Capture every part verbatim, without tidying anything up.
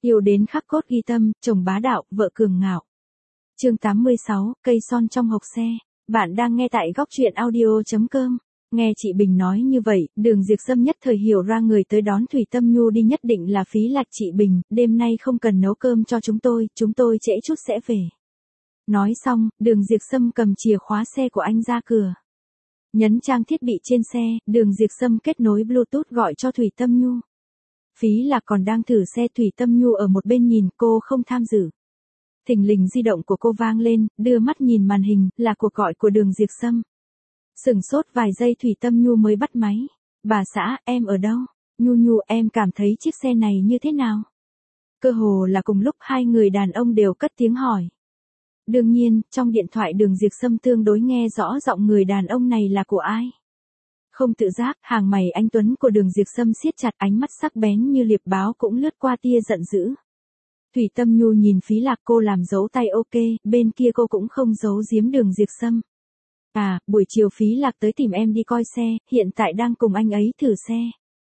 Yêu đến khắc cốt ghi tâm, chồng bá đạo, vợ cường ngạo. Chương tám mươi sáu, cây son trong hộc xe. Bạn đang nghe tại góc truyện audio chấm com. Nghe chị Bình nói như vậy, Đường Diệp Sâm nhất thời hiểu ra người tới đón Thủy Tâm Nhu đi nhất định là Phí Lạc. Chị Bình, đêm nay không cần nấu cơm cho chúng tôi, chúng tôi trễ chút sẽ về. Nói xong, Đường Diệp Sâm cầm chìa khóa xe của anh ra cửa. Nhấn trang thiết bị trên xe, Đường Diệp Sâm kết nối Bluetooth gọi cho Thủy Tâm Nhu. Phí Lạc còn đang thử xe, Thủy Tâm Nhu ở một bên nhìn, cô không tham dự. Thình lình di động của cô vang lên, đưa mắt nhìn màn hình, là cuộc gọi của Đường Diệp Sâm. Sửng sốt vài giây Thủy Tâm Nhu mới bắt máy. Bà xã, em ở đâu? Nhu Nhu, em cảm thấy chiếc xe này như thế nào? Cơ hồ là cùng lúc hai người đàn ông đều cất tiếng hỏi. Đương nhiên, trong điện thoại Đường Diệp Sâm tương đối nghe rõ giọng người đàn ông này là của ai. Không tự giác, hàng mày anh tuấn của Đường Diệp Sâm siết chặt, ánh mắt sắc bén như liệp báo cũng lướt qua tia giận dữ. Thủy Tâm Nhu nhìn Phí Lạc, cô làm dấu tay ok, bên kia cô cũng không giấu giếm Đường Diệp Sâm. À, buổi chiều Phí Lạc tới tìm em đi coi xe, hiện tại đang cùng anh ấy thử xe.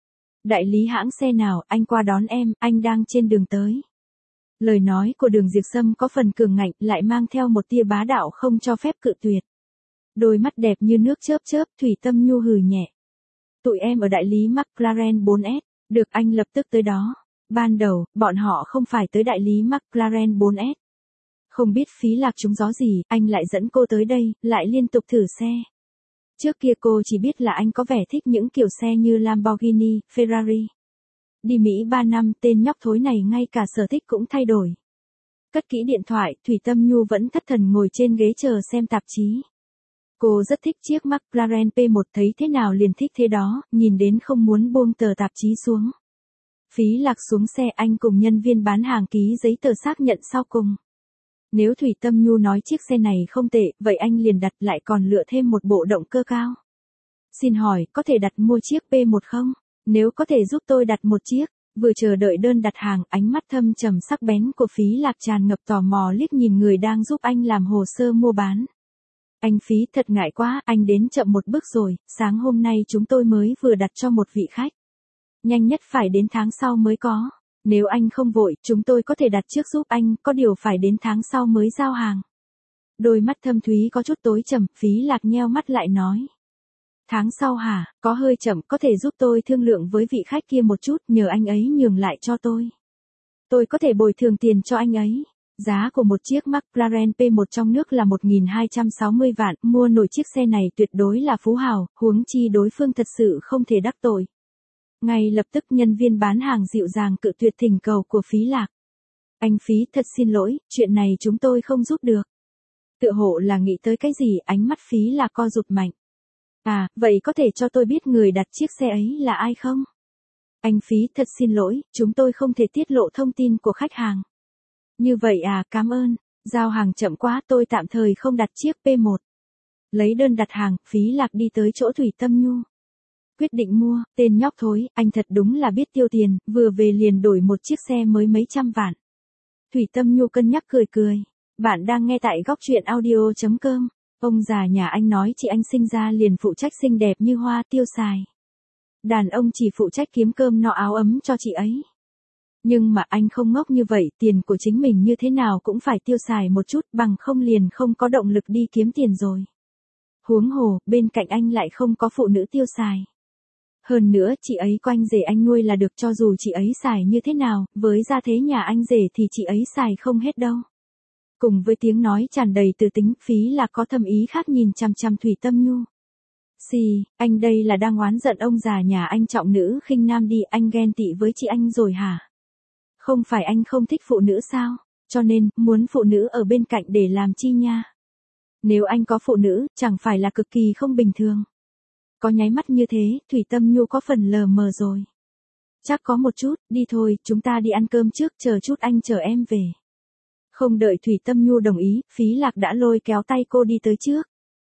Đại lý hãng xe nào, anh qua đón em, anh đang trên đường tới. Lời nói của Đường Diệp Sâm có phần cường ngạnh, lại mang theo một tia bá đạo không cho phép cự tuyệt. Đôi mắt đẹp như nước chớp chớp, Thủy Tâm Nhu hừ nhẹ. Tụi em ở đại lý McLaren bốn S, được, anh lập tức tới đó. Ban đầu, bọn họ không phải tới đại lý McLaren bốn S. Không biết Phí Lạc trúng gió gì, anh lại dẫn cô tới đây, lại liên tục thử xe. Trước kia cô chỉ biết là anh có vẻ thích những kiểu xe như Lamborghini, Ferrari. Đi Mỹ ba năm, tên nhóc thối này ngay cả sở thích cũng thay đổi. Cất kỹ điện thoại, Thủy Tâm Nhu vẫn thất thần ngồi trên ghế chờ xem tạp chí. Cô rất thích chiếc McLaren P một, thấy thế nào liền thích thế đó, nhìn đến không muốn buông tờ tạp chí xuống. Phí Lạc xuống xe, anh cùng nhân viên bán hàng ký giấy tờ xác nhận sau cùng. Nếu Thủy Tâm Nhu nói chiếc xe này không tệ, vậy anh liền đặt, lại còn lựa thêm một bộ động cơ cao. Xin hỏi, có thể đặt mua chiếc P một không? Nếu có thể giúp tôi đặt một chiếc. Vừa chờ đợi đơn đặt hàng, ánh mắt thâm trầm sắc bén của Phí Lạc tràn ngập tò mò liếc nhìn người đang giúp anh làm hồ sơ mua bán. Anh Phí, thật ngại quá, anh đến chậm một bước rồi, sáng hôm nay chúng tôi mới vừa đặt cho một vị khách. Nhanh nhất phải đến tháng sau mới có. Nếu anh không vội, chúng tôi có thể đặt trước giúp anh, có điều phải đến tháng sau mới giao hàng. Đôi mắt thâm thúy có chút tối trầm, Phí Lạc nheo mắt lại nói. Tháng sau hả, có hơi chậm, có thể giúp tôi thương lượng với vị khách kia một chút, nhờ anh ấy nhường lại cho tôi. Tôi có thể bồi thường tiền cho anh ấy. Giá của một chiếc McLaren P một trong nước là một nghìn hai trăm sáu mươi vạn, mua nổi chiếc xe này tuyệt đối là phú hào, huống chi đối phương thật sự không thể đắc tội. Ngay lập tức nhân viên bán hàng dịu dàng cự tuyệt thỉnh cầu của Phí Lạc. Anh Phí, thật xin lỗi, chuyện này chúng tôi không giúp được. Tựa hộ là nghĩ tới cái gì, ánh mắt Phí Lạc co rụt mạnh. À, vậy có thể cho tôi biết người đặt chiếc xe ấy là ai không? Anh Phí, thật xin lỗi, chúng tôi không thể tiết lộ thông tin của khách hàng. Như vậy à, cảm ơn. Giao hàng chậm quá, tôi tạm thời không đặt chiếc P một. Lấy đơn đặt hàng, Phí Lạc đi tới chỗ Thủy Tâm Nhu. Quyết định mua, tên nhóc thối, anh thật đúng là biết tiêu tiền, vừa về liền đổi một chiếc xe mới mấy trăm vạn. Thủy Tâm Nhu cân nhắc cười cười. Bạn đang nghe tại góc truyện audio chấm com. Ông già nhà anh nói chị anh sinh ra liền phụ trách xinh đẹp như hoa, tiêu xài. Đàn ông chỉ phụ trách kiếm cơm no áo ấm cho chị ấy. Nhưng mà anh không ngốc như vậy, tiền của chính mình như thế nào cũng phải tiêu xài một chút, bằng không liền không có động lực đi kiếm tiền rồi. Huống hồ, bên cạnh anh lại không có phụ nữ tiêu xài. Hơn nữa, chị ấy có anh rể anh nuôi là được, cho dù chị ấy xài như thế nào, với gia thế nhà anh rể thì chị ấy xài không hết đâu. Cùng với tiếng nói tràn đầy từ tính, Phí Lạc có thâm ý khác nhìn chằm chằm Thủy Tâm Nhu. Xì, anh đây là đang oán giận ông già nhà anh trọng nữ khinh nam đi, anh ghen tị với chị anh rồi hả? Không phải anh không thích phụ nữ sao? Cho nên, muốn phụ nữ ở bên cạnh để làm chi nha? Nếu anh có phụ nữ, chẳng phải là cực kỳ không bình thường. Có nháy mắt như thế, Thủy Tâm Nhu có phần lờ mờ rồi. Chắc có một chút, đi thôi, chúng ta đi ăn cơm trước, chờ chút anh chở em về. Không đợi Thủy Tâm Nhu đồng ý, Phí Lạc đã lôi kéo tay cô đi tới trước.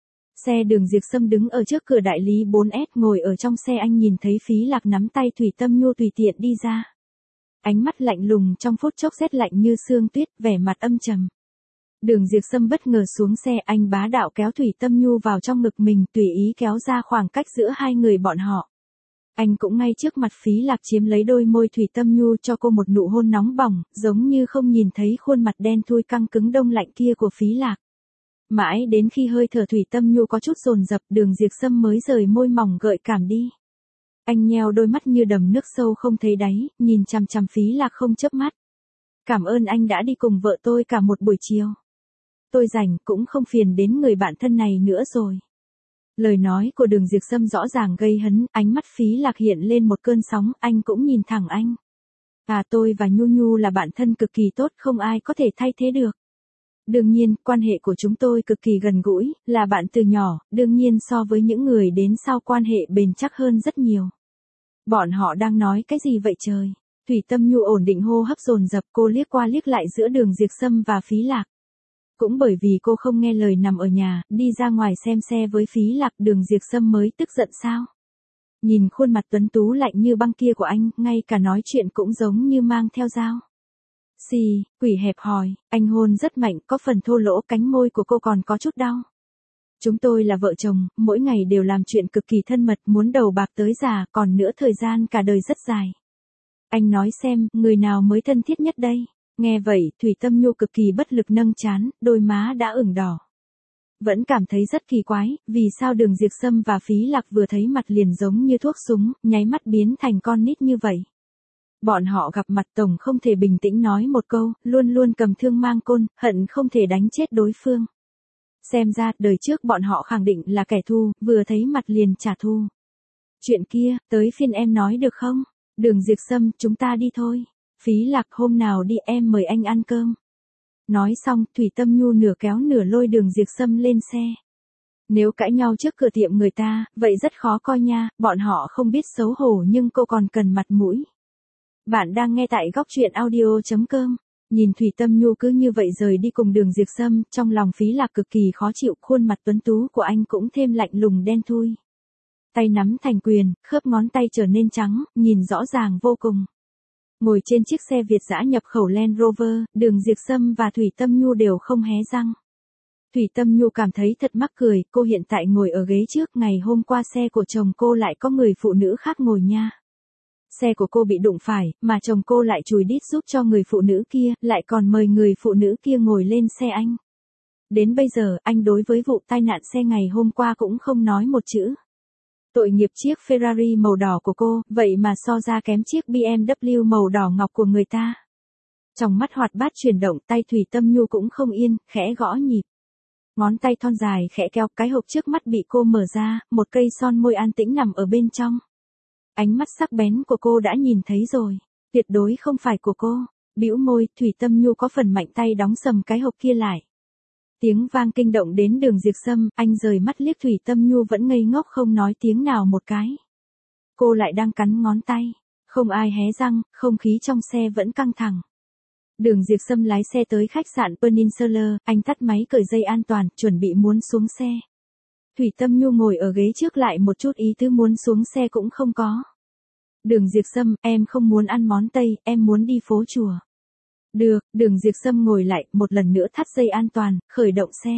Xe Đường Diệp Sâm đứng ở trước cửa đại lý bốn S, ngồi ở trong xe anh nhìn thấy Phí Lạc nắm tay Thủy Tâm Nhu tùy tiện đi ra. Ánh mắt lạnh lùng trong phút chốc rét lạnh như sương tuyết, vẻ mặt âm trầm. Đường Diệp Sâm bất ngờ xuống xe, anh bá đạo kéo Thủy Tâm Nhu vào trong ngực mình, tùy ý kéo ra khoảng cách giữa hai người bọn họ. Anh cũng ngay trước mặt Phí Lạc chiếm lấy đôi môi Thủy Tâm Nhu cho cô một nụ hôn nóng bỏng, giống như không nhìn thấy khuôn mặt đen thui căng cứng đông lạnh kia của Phí Lạc. Mãi đến khi hơi thở Thủy Tâm Nhu có chút dồn dập, Đường Diệp Sâm mới rời môi mỏng gợi cảm đi. Anh nheo đôi mắt như đầm nước sâu không thấy đáy, nhìn chằm chằm Phí Lạc không chớp mắt. Cảm ơn anh đã đi cùng vợ tôi cả một buổi chiều. Tôi rảnh cũng không phiền đến người bạn thân này nữa rồi. Lời nói của Đường Diệp Sâm rõ ràng gây hấn, ánh mắt Phí Lạc hiện lên một cơn sóng, anh cũng nhìn thẳng anh. À, tôi và Nhu Nhu là bạn thân cực kỳ tốt, không ai có thể thay thế được. Đương nhiên, quan hệ của chúng tôi cực kỳ gần gũi, là bạn từ nhỏ, đương nhiên so với những người đến sau quan hệ bền chắc hơn rất nhiều. Bọn họ đang nói cái gì vậy trời? Thủy Tâm Nhu ổn định hô hấp dồn dập, cô liếc qua liếc lại giữa Đường Diệp Sâm và Phí Lạc. Cũng bởi vì cô không nghe lời nằm ở nhà, đi ra ngoài xem xe với Phí Lạc, Đường Diệp Sâm mới tức giận sao? Nhìn khuôn mặt tuấn tú lạnh như băng kia của anh, ngay cả nói chuyện cũng giống như mang theo dao. Xì, quỷ hẹp hòi, anh hôn rất mạnh, có phần thô lỗ, cánh môi của cô còn có chút đau. Chúng tôi là vợ chồng, mỗi ngày đều làm chuyện cực kỳ thân mật, muốn đầu bạc tới già, còn nữa thời gian cả đời rất dài. Anh nói xem, người nào mới thân thiết nhất đây? Nghe vậy, Thủy Tâm Nhu cực kỳ bất lực nâng trán, đôi má đã ửng đỏ. Vẫn cảm thấy rất kỳ quái, vì sao Đường Diệp Sâm và Phí Lạc vừa thấy mặt liền giống như thuốc súng, nháy mắt biến thành con nít như vậy. Bọn họ gặp mặt tổng không thể bình tĩnh nói một câu, luôn luôn cầm thương mang côn, hận không thể đánh chết đối phương. Xem ra, đời trước bọn họ khẳng định là kẻ thù, vừa thấy mặt liền trả thù. Chuyện kia, tới phiên em nói được không? Đường Diệp Sâm, chúng ta đi thôi. Phí Lạc, hôm nào đi em mời anh ăn cơm. Nói xong, Thủy Tâm Nhu nửa kéo nửa lôi Đường Diệp Sâm lên xe. Nếu cãi nhau trước cửa tiệm người ta, vậy rất khó coi nha, bọn họ không biết xấu hổ nhưng cô còn cần mặt mũi. Bạn đang nghe tại góc truyện audio chấm com. Nhìn Thủy Tâm Nhu cứ như vậy rời đi cùng Đường Diệp Sâm, trong lòng Phí Lạc cực kỳ khó chịu, khuôn mặt tuấn tú của anh cũng thêm lạnh lùng đen thui. Tay nắm thành quyền, khớp ngón tay trở nên trắng, nhìn rõ ràng vô cùng. Ngồi trên chiếc xe Việt dã nhập khẩu Land Rover, Đường Diệp Sâm và Thủy Tâm Nhu đều không hé răng. Thủy Tâm Nhu cảm thấy thật mắc cười, cô hiện tại ngồi ở ghế trước, ngày hôm qua xe của chồng cô lại có người phụ nữ khác ngồi nha. Xe của cô bị đụng phải, mà chồng cô lại chùi đít giúp cho người phụ nữ kia, lại còn mời người phụ nữ kia ngồi lên xe anh. Đến bây giờ, anh đối với vụ tai nạn xe ngày hôm qua cũng không nói một chữ. Tội nghiệp chiếc Ferrari màu đỏ của cô, vậy mà so ra kém chiếc bê em vê màu đỏ ngọc của người ta. Trong mắt hoạt bát chuyển động, tay Thủy Tâm Nhu cũng không yên, khẽ gõ nhịp. Ngón tay thon dài khẽ kéo, cái hộp trước mắt bị cô mở ra, một cây son môi an tĩnh nằm ở bên trong. Ánh mắt sắc bén của cô đã nhìn thấy rồi, tuyệt đối không phải của cô. Bĩu môi, Thủy Tâm Nhu có phần mạnh tay đóng sầm cái hộp kia lại. Tiếng vang kinh động đến Đường Diệp Sâm, anh rời mắt liếc Thủy Tâm Nhu vẫn ngây ngốc không nói tiếng nào một cái. Cô lại đang cắn ngón tay, không ai hé răng, không khí trong xe vẫn căng thẳng. Đường Diệp Sâm lái xe tới khách sạn Peninsula, anh tắt máy cởi dây an toàn, chuẩn bị muốn xuống xe. Thủy Tâm Nhu ngồi ở ghế trước lại một chút ý tứ muốn xuống xe cũng không có. Đường Diệp Sâm, em không muốn ăn món Tây, em muốn đi phố chùa. Được, Đường Diệp Sâm ngồi lại, một lần nữa thắt dây an toàn, khởi động xe.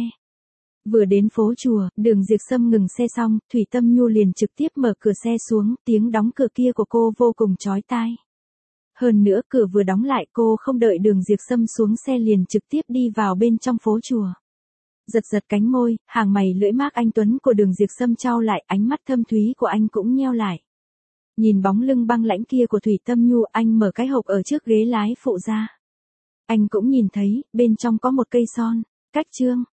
Vừa đến phố chùa, Đường Diệp Sâm ngừng xe xong, Thủy Tâm Nhu liền trực tiếp mở cửa xe xuống, tiếng đóng cửa kia của cô vô cùng chói tai. Hơn nữa, cửa vừa đóng lại, cô không đợi Đường Diệp Sâm xuống xe liền trực tiếp đi vào bên trong phố chùa. Giật giật cánh môi, hàng mày lưỡi mác anh tuấn của Đường Diệp Sâm trao lại, ánh mắt thâm thúy của anh cũng nheo lại. Nhìn bóng lưng băng lãnh kia của Thủy Tâm Nhu, anh mở cái hộp ở trước ghế lái phụ ra. Anh cũng nhìn thấy, bên trong có một cây son. Cách chương